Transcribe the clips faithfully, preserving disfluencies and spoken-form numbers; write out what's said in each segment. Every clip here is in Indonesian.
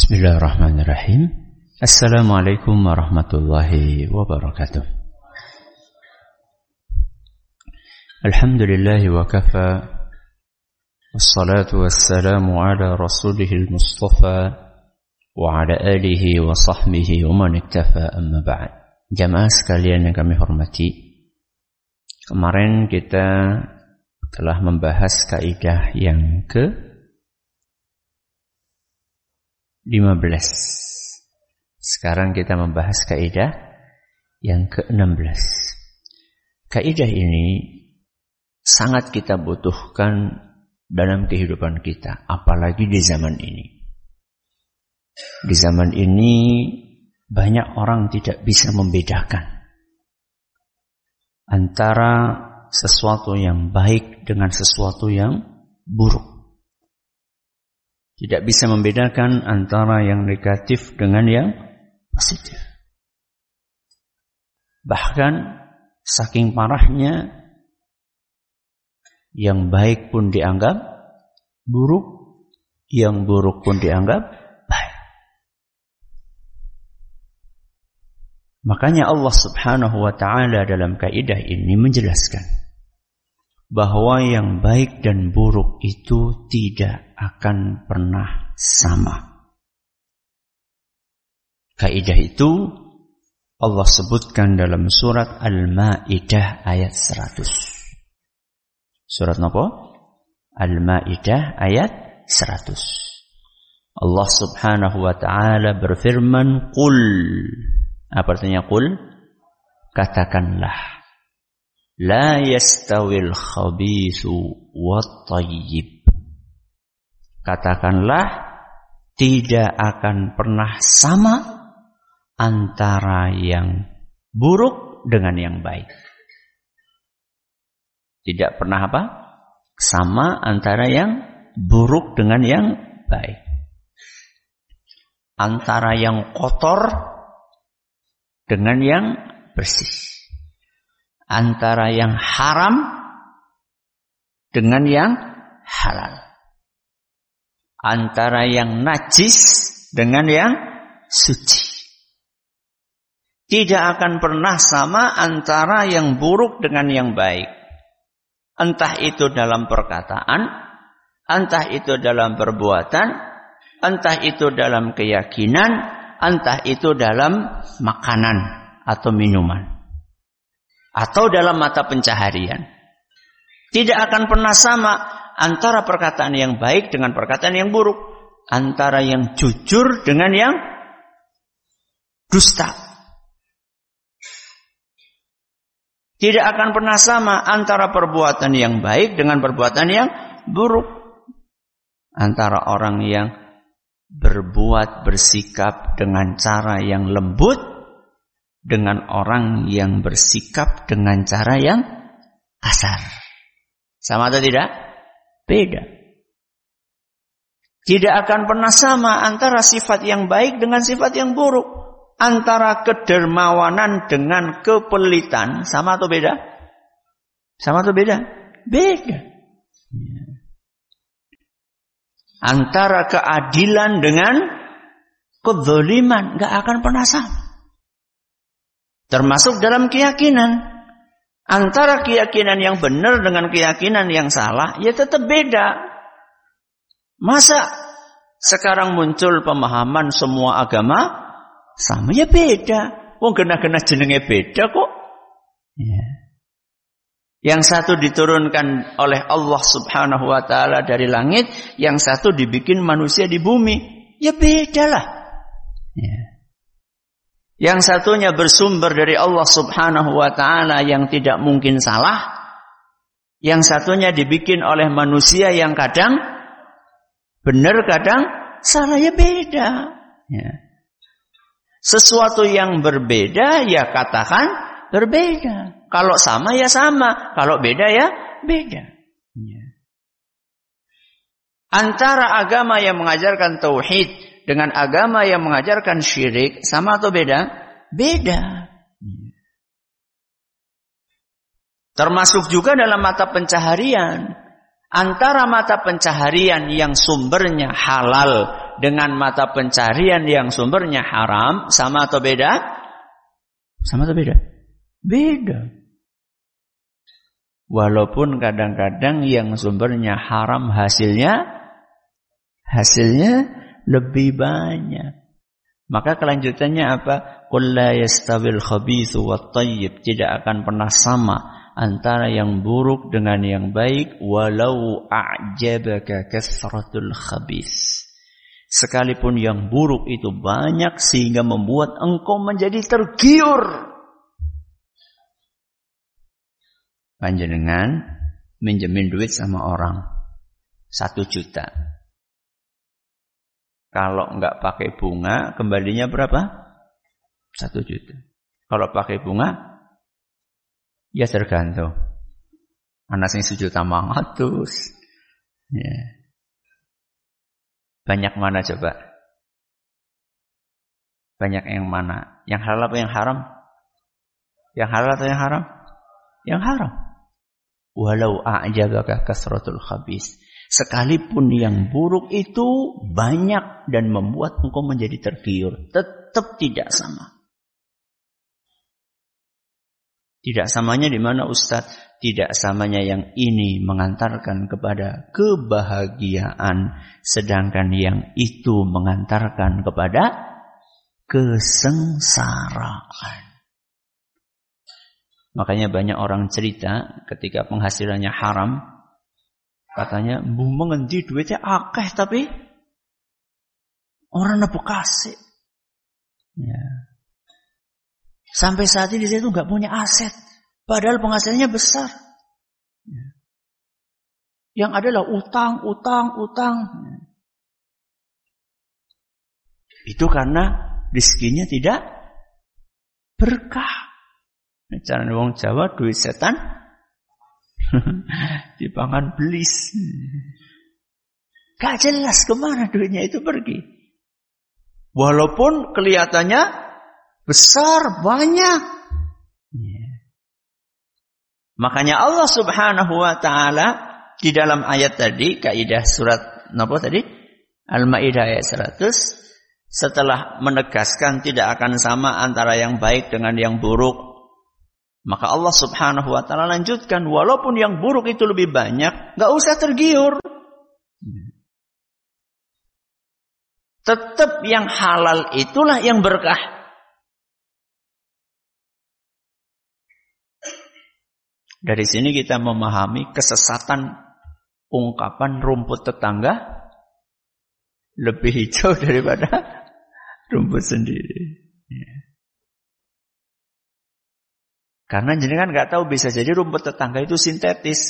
Bismillahirrahmanirrahim. Assalamualaikum warahmatullahi wabarakatuh. Alhamdulillahi wa kafa. Wassalatu wassalamu ala rasulihil mustafa wa ala alihi wa sahbihi wa man iktafa, amma ba'd. Jamaah sekalian yang kami hormati, kemarin kita telah membahas kaidah yang ke lima belas. Sekarang kita membahas kaidah yang ke enam belas. Kaidah ini sangat kita butuhkan dalam kehidupan kita, apalagi di zaman ini. Di zaman ini banyak orang tidak bisa membedakan antara sesuatu yang baik dengan sesuatu yang buruk. Tidak bisa membedakan antara yang negatif dengan yang positif. Bahkan saking parahnya, yang baik pun dianggap buruk, yang buruk pun dianggap baik. Makanya Allah Subhanahu wa ta'ala dalam kaidah ini menjelaskan bahwa yang baik dan buruk itu tidak akan pernah sama. Kaidah itu Allah sebutkan dalam surat Al-Maidah ayat seratus. Surat apa? Al-Maidah ayat seratus. Allah Subhanahu wa ta'ala berfirman, Qul. Apa artinya qul? Katakanlah. La yastawil khabithu wat tayyib. Katakanlah, tidak akan pernah sama antara yang buruk dengan yang baik. Tidak pernah apa? Sama antara yang buruk dengan yang baik. Antara yang kotor dengan yang bersih. Antara yang haram dengan yang halal. Antara yang najis dengan yang suci. Tidak akan pernah sama antara yang buruk dengan yang baik. Entah itu dalam perkataan, entah itu dalam perbuatan, entah itu dalam keyakinan, entah itu dalam makanan atau minuman, atau dalam mata pencaharian. Tidak akan pernah sama antara perkataan yang baik dengan perkataan yang buruk, antara yang jujur dengan yang dusta. Tidak akan pernah sama antara perbuatan yang baik dengan perbuatan yang buruk. Antara orang yang berbuat, bersikap dengan cara yang lembut dengan orang yang bersikap dengan cara yang kasar. Sama atau tidak? Beda. Tidak akan pernah sama antara sifat yang baik dengan sifat yang buruk. Antara kedermawanan dengan kepelitan. Sama atau beda? Sama atau beda? Beda. Antara keadilan dengan kezaliman. Gak akan pernah sama. Termasuk dalam keyakinan. Antara keyakinan yang benar dengan keyakinan yang salah, ya tetap beda. Masa sekarang muncul pemahaman semua agama sama? Ya beda. Wong genah-genah jenenge beda kok. Ya. Yang satu diturunkan oleh Allah Subhanahu wa ta'ala dari langit, yang satu dibikin manusia di bumi. Ya bedalah. Ya. Yang satunya bersumber dari Allah Subhanahu wa ta'ala yang tidak mungkin salah. Yang satunya dibikin oleh manusia yang kadang benar, kadang salah. Ya beda. Ya. Sesuatu yang berbeda, ya katakan berbeda. Kalau sama, ya sama. Kalau beda, ya beda. Ya. Antara agama yang mengajarkan tauhid dengan agama yang mengajarkan syirik, sama atau beda? Beda. Termasuk juga dalam mata pencaharian. Antara mata pencaharian yang sumbernya halal dengan mata pencarian yang sumbernya haram, sama atau beda? Sama atau beda? Beda. Walaupun kadang-kadang yang sumbernya haram hasilnya hasilnya lebih banyak. Maka kelanjutannya apa? Qul la yastawil khabithu wat thayyib, tidak akan pernah sama antara yang buruk dengan yang baik, walau a'jabaka kathratul khabith. Sekalipun yang buruk itu banyak sehingga membuat engkau menjadi tergiur. Panjenengan minjemin duit sama orang satu juta. Kalau enggak pakai bunga, kembalinya berapa? Satu juta. Kalau pakai bunga, ya tergantung. Anak sing sejuta mangatus. Ya. Banyak mana coba? Banyak yang mana? Yang halal atau yang haram? Yang halal atau yang haram? Yang haram. Walau a'jabaka kasratul khabith. Sekalipun yang buruk itu banyak dan membuat engkau menjadi tergiur, tetap tidak sama. Tidak samanya di mana Ustaz? Tidak samanya yang ini mengantarkan kepada kebahagiaan, sedangkan yang itu mengantarkan kepada kesengsaraan. Makanya banyak orang cerita ketika penghasilannya haram, katanya, "Mbuh mengendi duitnya akeh tapi orang nebu kasih." Ya. Sampai saat ini dia itu nggak punya aset, padahal penghasilannya besar. Ya. Yang adalah utang, utang, utang. Ya. Itu karena rezekinya tidak berkah. Cara wong Jawa duit setan dipangan belis. Gak jelas kemana duitnya itu pergi. Walaupun kelihatannya besar, banyak. Yeah. Makanya Allah Subhanahu wa ta'ala di dalam ayat tadi, kaidah surat apa tadi? Al-Maidah ayat seratus, setelah menegaskan tidak akan sama antara yang baik dengan yang buruk, maka Allah Subhanahu wa ta'ala lanjutkan, walaupun yang buruk itu lebih banyak, gak usah tergiur. Tetap yang halal itulah yang berkah. Dari sini kita memahami kesesatan ungkapan rumput tetangga lebih hijau daripada rumput sendiri. Karena jenengan nggak tahu, bisa jadi rumput tetangga itu sintetis.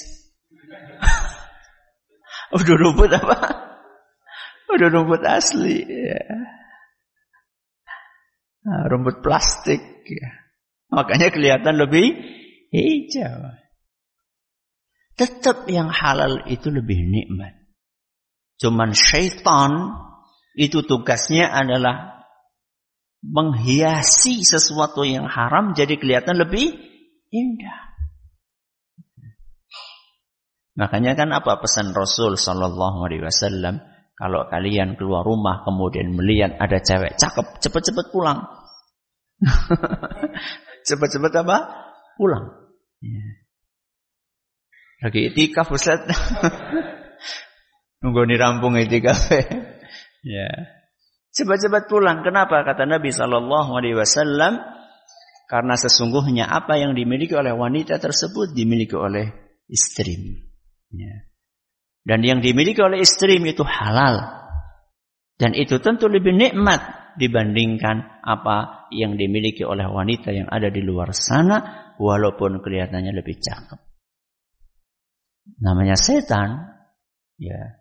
Udah rumput apa? Udah rumput asli. Ya. Nah, rumput plastik. Ya. Makanya kelihatan lebih hijau. Tetap yang halal itu lebih nikmat. Cuman syaitan itu tugasnya adalah menghiasi sesuatu yang haram jadi kelihatan lebih indah. Makanya kan apa pesan Rasul sallallahu alaihi wasallam, kalau kalian keluar rumah kemudian melihat ada cewek cakep, cepat-cepat pulang. Cepat-cepat apa? Pulang. Ya. Lagi itikaf Ustaz. Nunggu dirampung itikaf. Ya. Cepat-cepat pulang. Kenapa? Kata Nabi sallallahu alaihi wasallam, karena sesungguhnya apa yang dimiliki oleh wanita tersebut dimiliki oleh istri. Ya. Dan yang dimiliki oleh istri itu halal. Dan itu tentu lebih nikmat dibandingkan apa yang dimiliki oleh wanita yang ada di luar sana, walaupun kelihatannya lebih cakep. Namanya setan. Ya.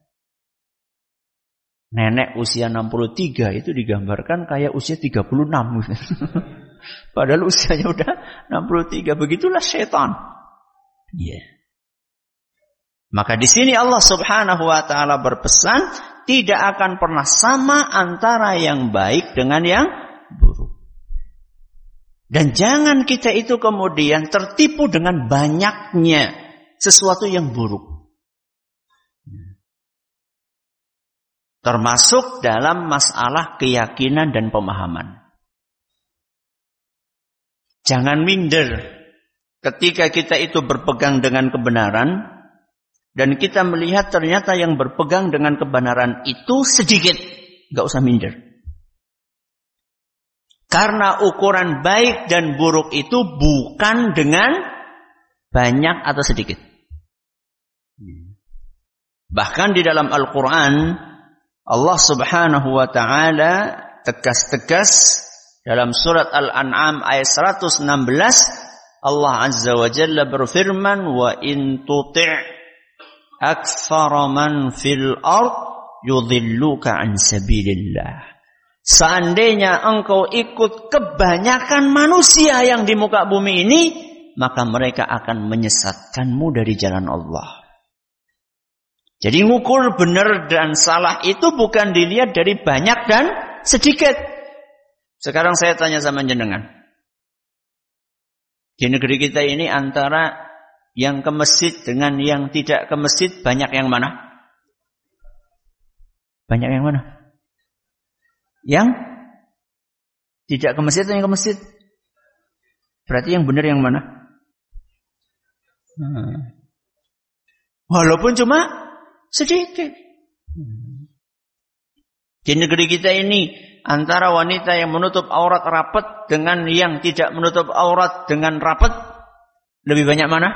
Nenek usia enam puluh tiga itu digambarkan kayak usia tiga puluh enam. Padahal usianya udah enam puluh tiga. Begitulah setan. Ya. Yeah. Maka di sini Allah Subhanahu wa taala berpesan, tidak akan pernah sama antara yang baik dengan yang buruk. Dan jangan kita itu kemudian tertipu dengan banyaknya sesuatu yang buruk. Termasuk dalam masalah keyakinan dan pemahaman. Jangan minder ketika kita itu berpegang dengan kebenaran dan kita melihat ternyata yang berpegang dengan kebenaran itu sedikit. Gak usah minder. Karena ukuran baik dan buruk itu bukan dengan banyak atau sedikit. Bahkan di dalam Al-Quran, Allah subhanahu wa ta'ala tegas-tegas dalam surat Al-An'am ayat seratus enam belas, Allah azza wa jalla berfirman, wa in tuti' aktsara man fil ard yudhilluka an sabilillah. Seandainya engkau ikut kebanyakan manusia yang di muka bumi ini, maka mereka akan menyesatkanmu dari jalan Allah. Jadi ngukur benar dan salah itu bukan dilihat dari banyak dan sedikit. Sekarang saya tanya sama jenengan. Di negeri kita ini antara yang ke masjid dengan yang tidak ke masjid, banyak yang mana? Banyak yang mana? Yang tidak ke masjid atau yang ke masjid? Berarti yang benar yang mana? Hmm. Walaupun cuma sedikit. Di negeri kita ini antara wanita yang menutup aurat rapat dengan yang tidak menutup aurat dengan rapat, lebih banyak mana?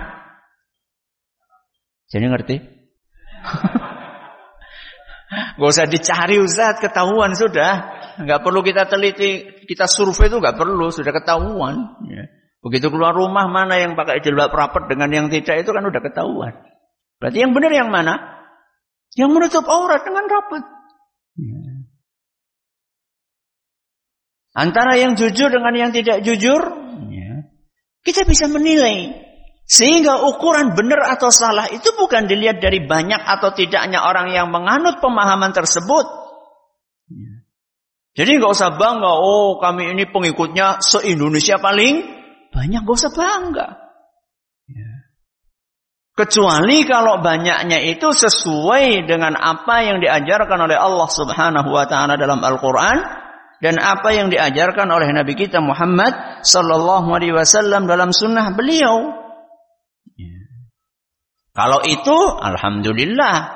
Jadi ngerti? Gak usah dicari Ustaz, ketahuan sudah. Gak perlu kita teliti, kita survei itu gak perlu, sudah ketahuan. Begitu keluar rumah mana yang pakai jilbab rapat dengan yang tidak itu kan udah ketahuan. Berarti yang benar yang mana? Yang menutup aurat dengan rapat. Antara yang jujur dengan yang tidak jujur, kita bisa menilai. Sehingga ukuran benar atau salah itu bukan dilihat dari banyak atau tidaknya orang yang menganut pemahaman tersebut. Jadi nggak usah bangga, oh kami ini pengikutnya se-Indonesia paling banyak, nggak usah bangga. Kecuali kalau banyaknya itu sesuai dengan apa yang diajarkan oleh Allah Subhanahu wa taala dalam Al-Qur'an dan apa yang diajarkan oleh Nabi kita Muhammad sallallahu alaihi wasallam dalam sunnah beliau. Kalau itu, alhamdulillah.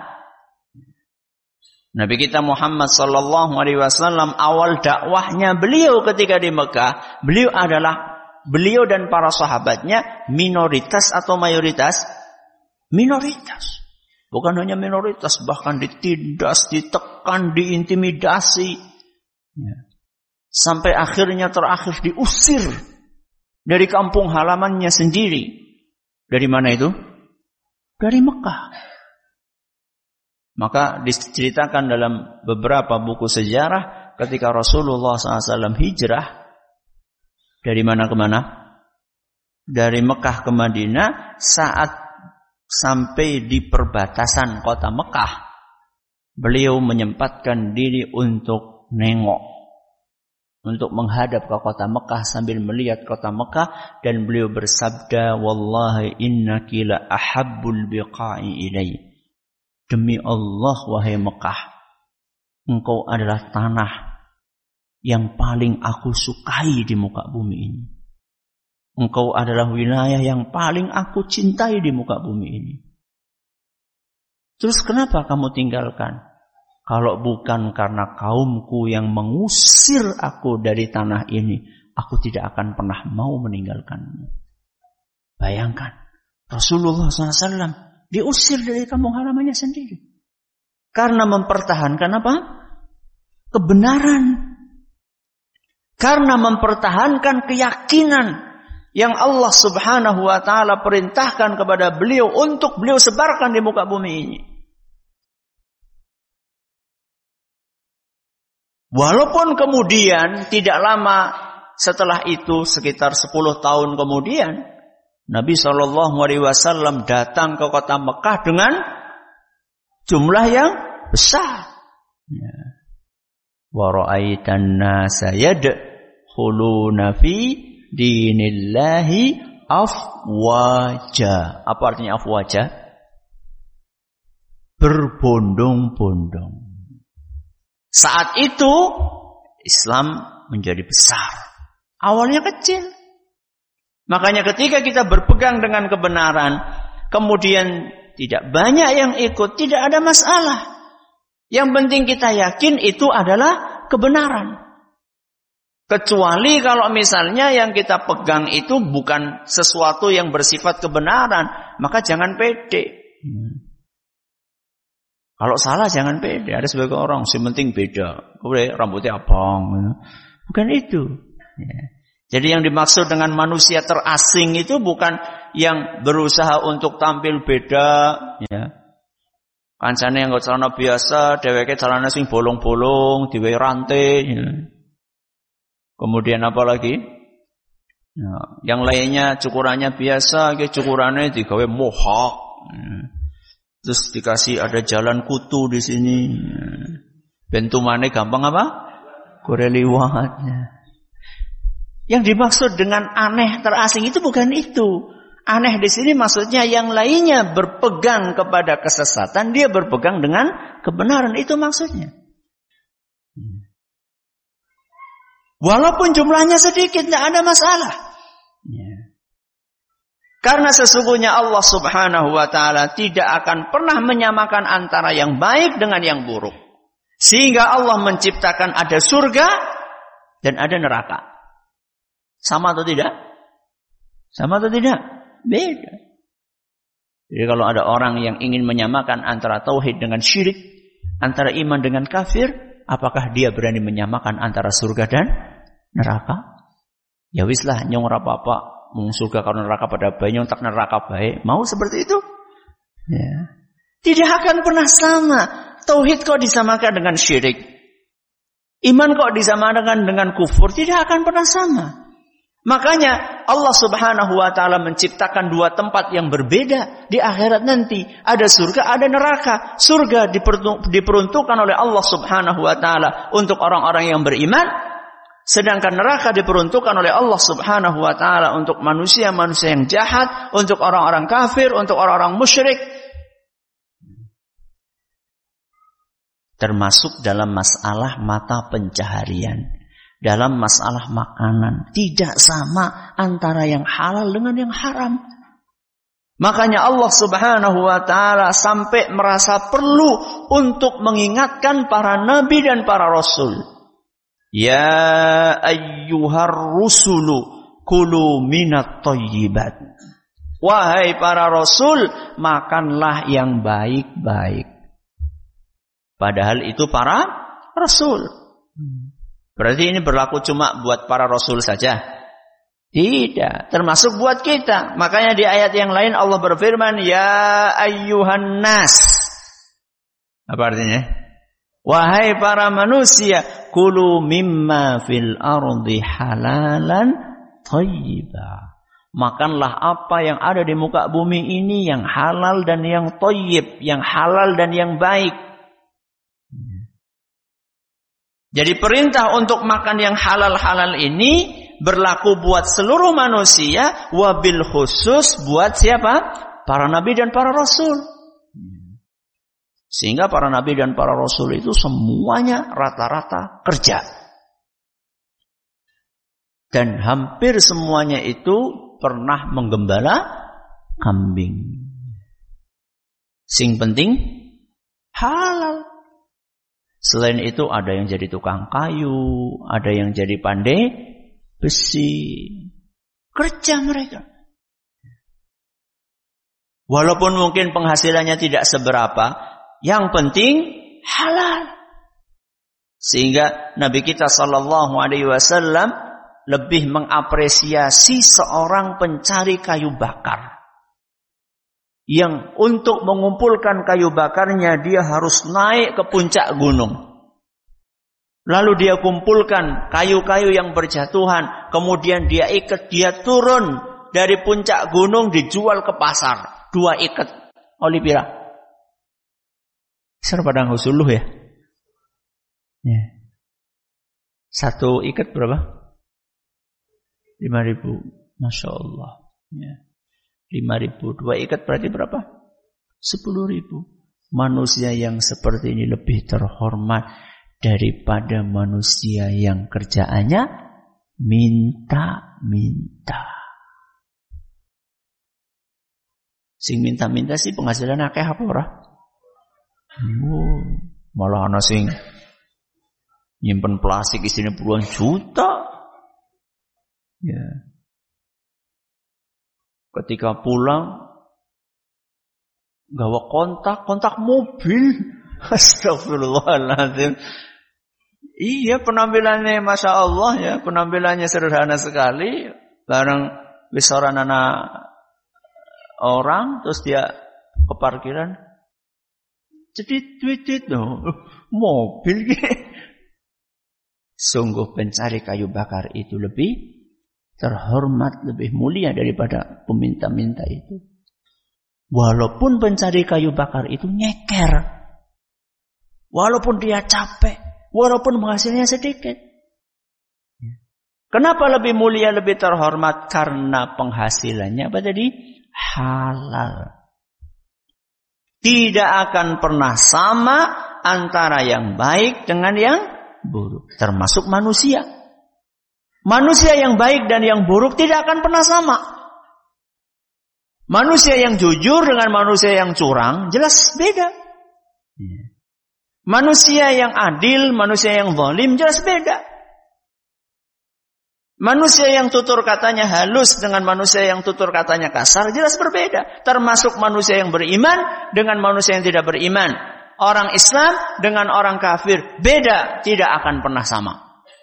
Nabi kita Muhammad sallallahu alaihi wasallam awal dakwahnya beliau ketika di Mekah, beliau adalah beliau dan para sahabatnya minoritas atau mayoritas? Minoritas. Bukan hanya minoritas, bahkan ditindas, ditekan, diintimidasi. Ya. Sampai akhirnya terakhir diusir dari kampung halamannya sendiri. Dari mana itu? Dari Mekah. Maka diceritakan dalam beberapa buku sejarah ketika Rasulullah shallallahu alaihi wasallam hijrah dari mana ke mana? Dari Mekah ke Madinah, saat sampai di perbatasan kota Mekah, beliau menyempatkan diri untuk nengok, untuk menghadap ke kota Mekah sambil melihat kota Mekah, dan beliau bersabda, wallahi innaki la ahabbul biqa'i ilai. Demi Allah wahai Mekah, engkau adalah tanah yang paling aku sukai di muka bumi ini. Engkau adalah wilayah yang paling aku cintai di muka bumi ini. Terus kenapa kamu tinggalkan? Kalau bukan karena kaumku yang mengusir aku dari tanah ini, aku tidak akan pernah mau meninggalkanmu. Bayangkan, Rasulullah shallallahu alaihi wasallam diusir dari kampung halamannya sendiri. Karena mempertahankan apa? Kebenaran. Karena mempertahankan keyakinan yang Allah subhanahu wa ta'ala perintahkan kepada beliau untuk beliau sebarkan di muka bumi ini. Walaupun kemudian tidak lama setelah itu, sekitar sepuluh tahun kemudian, Nabi shallallahu alaihi wasallam datang ke kota Mekah dengan jumlah yang besar. Wa ra'aitan nasa yadkhuluna fi dinillahi afwaja. Apa artinya afwaja? Berbondong-bondong. Saat itu Islam menjadi besar. Awalnya kecil. Makanya ketika kita berpegang dengan kebenaran, kemudian tidak banyak yang ikut, tidak ada masalah. Yang penting kita yakin itu adalah kebenaran. Kecuali kalau misalnya yang kita pegang itu bukan sesuatu yang bersifat kebenaran, maka jangan pede. Hmm. Kalau salah jangan pede. Ada sebagian orang, yang penting beda. Kemudian rambutnya abang. Bukan itu. Ya. Jadi yang dimaksud dengan manusia terasing itu bukan yang berusaha untuk tampil beda. Ya. Kancane yang gak celana biasa, dheweke celana sing bolong-bolong, diwehi rantai. Ya. Kemudian apa lagi? Ya. Yang lainnya cukurannya biasa, cukurannya digawe mohak. Ya. Terus dikasih ada jalan kutu di sini. Bentumane gampang apa? Gore liwat. Yang dimaksud dengan aneh terasing itu bukan itu. Aneh di sini maksudnya yang lainnya berpegang kepada kesesatan, dia berpegang dengan kebenaran. Itu maksudnya. Walaupun jumlahnya sedikit, tidak ada masalah. Karena sesungguhnya Allah subhanahu wa ta'ala tidak akan pernah menyamakan antara yang baik dengan yang buruk. Sehingga Allah menciptakan ada surga dan ada neraka. Sama atau tidak? Sama atau tidak? Beda. Jadi kalau ada orang yang ingin menyamakan antara tauhid dengan syirik, antara iman dengan kafir, apakah dia berani menyamakan antara surga dan neraka? Ya wislah nyong ora apa-apa. Mung surga kalau neraka pada bayi, nyong tak neraka baik. Mau seperti itu? Ya. Tidak akan pernah sama. Tauhid kok disamakan dengan syirik. Iman kok disamakan dengan kufur. Tidak akan pernah sama. Makanya Allah subhanahu wa ta'ala menciptakan dua tempat yang berbeda di akhirat nanti. Ada surga, ada neraka. Surga diperuntukkan oleh Allah subhanahu wa ta'ala untuk orang-orang yang beriman. Sedangkan neraka diperuntukkan oleh Allah subhanahu wa ta'ala untuk manusia-manusia yang jahat, untuk orang-orang kafir, untuk orang-orang musyrik. Termasuk dalam masalah mata pencaharian. Dalam masalah makanan. Tidak sama antara yang halal dengan yang haram. Makanya Allah subhanahu wa ta'ala sampai merasa perlu untuk mengingatkan para nabi dan para rasul. Ya ayyuhar rusulu kulu minat thayyibat. Wahai para rasul, makanlah yang baik-baik. Padahal itu para rasul. Berarti ini berlaku cuma buat para rasul saja? Tidak, termasuk buat kita. Makanya di ayat yang lain Allah berfirman, Ya ayyuhan nas. Apa artinya? Wahai para manusia, kulu mimma fil ardi halalan thayyiba. Makanlah apa yang ada di muka bumi ini yang halal dan yang thayyib, yang halal dan yang baik. Jadi perintah untuk makan yang halal-halal ini berlaku buat seluruh manusia, wabil khusus buat siapa? Para nabi dan para rasul. Sehingga para nabi dan para rasul itu semuanya rata-rata kerja. Dan hampir semuanya itu pernah menggembala kambing. Sing penting halal. Selain itu ada yang jadi tukang kayu, ada yang jadi pandai besi. Kerja mereka. Walaupun mungkin penghasilannya tidak seberapa, yang penting halal. Sehingga Nabi kita sallallahu alaihi wasallam lebih mengapresiasi seorang pencari kayu bakar. Yang untuk mengumpulkan kayu bakarnya dia harus naik ke puncak gunung. Lalu dia kumpulkan kayu-kayu yang berjatuhan. Kemudian dia ikat, dia turun dari puncak gunung dijual ke pasar. Dua ikat. Oli pira? Ser padang husuluh ya? Ya. Satu ikat berapa? Lima ribu. Masya Allah. Ya. Lima ribu. Dua ikat berarti berapa? Sepuluh ribu. Manusia yang seperti ini lebih terhormat daripada manusia yang kerjaannya minta-minta. Sing minta-minta sih penghasilan akeh apa ora? Oh, malah ana sing nyimpen plastik isinya puluhan juta. Ya. Ketika pulang gawa kontak, kontak mobil. Astagfirullahaladzim. Iya, penampilannya Masya Allah ya, penampilannya sederhana sekali. Barang wisaran anak orang, terus dia ke parkiran. Jadi tweet no, mobil gitu. Sungguh pencari kayu bakar itu lebih terhormat, lebih mulia daripada peminta-minta itu. Walaupun pencari kayu bakar itu nyeker. Walaupun dia capek. Walaupun hasilnya sedikit. Kenapa lebih mulia, lebih terhormat? Karena penghasilannya apa tadi? Halal. Tidak akan pernah sama antara yang baik dengan yang buruk. Termasuk manusia. Manusia yang baik dan yang buruk tidak akan pernah sama. Manusia yang jujur dengan manusia yang curang jelas beda. Manusia yang adil, manusia yang zalim jelas beda. Manusia yang tutur katanya halus dengan manusia yang tutur katanya kasar jelas berbeda. Termasuk manusia yang beriman dengan manusia yang tidak beriman. Orang Islam dengan orang kafir beda, tidak akan pernah sama.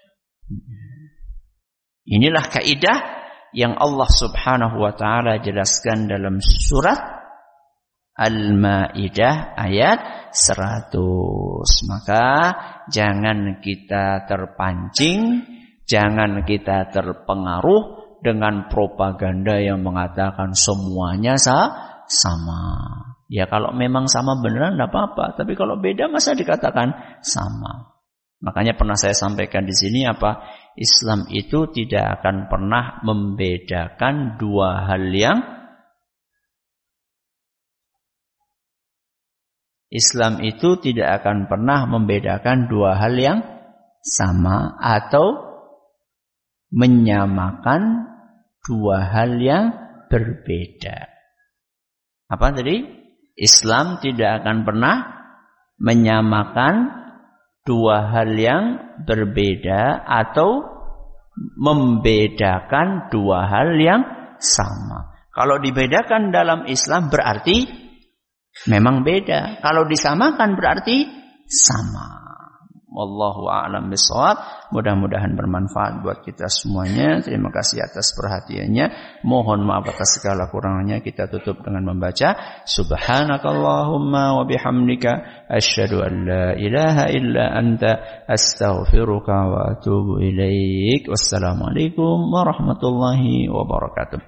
Inilah kaidah yang Allah Subhanahu wa taala jelaskan dalam surat Al-Maidah ayat seratus. Maka jangan kita terpancing, jangan kita terpengaruh dengan propaganda yang mengatakan semuanya sama. Ya kalau memang sama beneran tidak apa-apa, tapi kalau beda masa dikatakan sama. Makanya pernah saya sampaikan di sini apa? Islam itu tidak akan pernah membedakan dua hal yang Islam itu tidak akan pernah membedakan dua hal yang sama atau menyamakan dua hal yang berbeda. Apa tadi? Islam tidak akan pernah menyamakan dua hal yang berbeda atau membedakan dua hal yang sama. Kalau dibedakan dalam Islam berarti memang beda. Kalau disamakan berarti sama. Wallahu a'lam bishawab. Mudah-mudahan bermanfaat buat kita semuanya. Terima kasih atas perhatiannya. Mohon maaf atas segala kurangannya. Kita tutup dengan membaca Subhanakallahumma wa bihamdika asyhadu an la ilaha illa anta astaghfiruka wa atubu ilaik. Wassalamualaikum warahmatullahi wabarakatuh.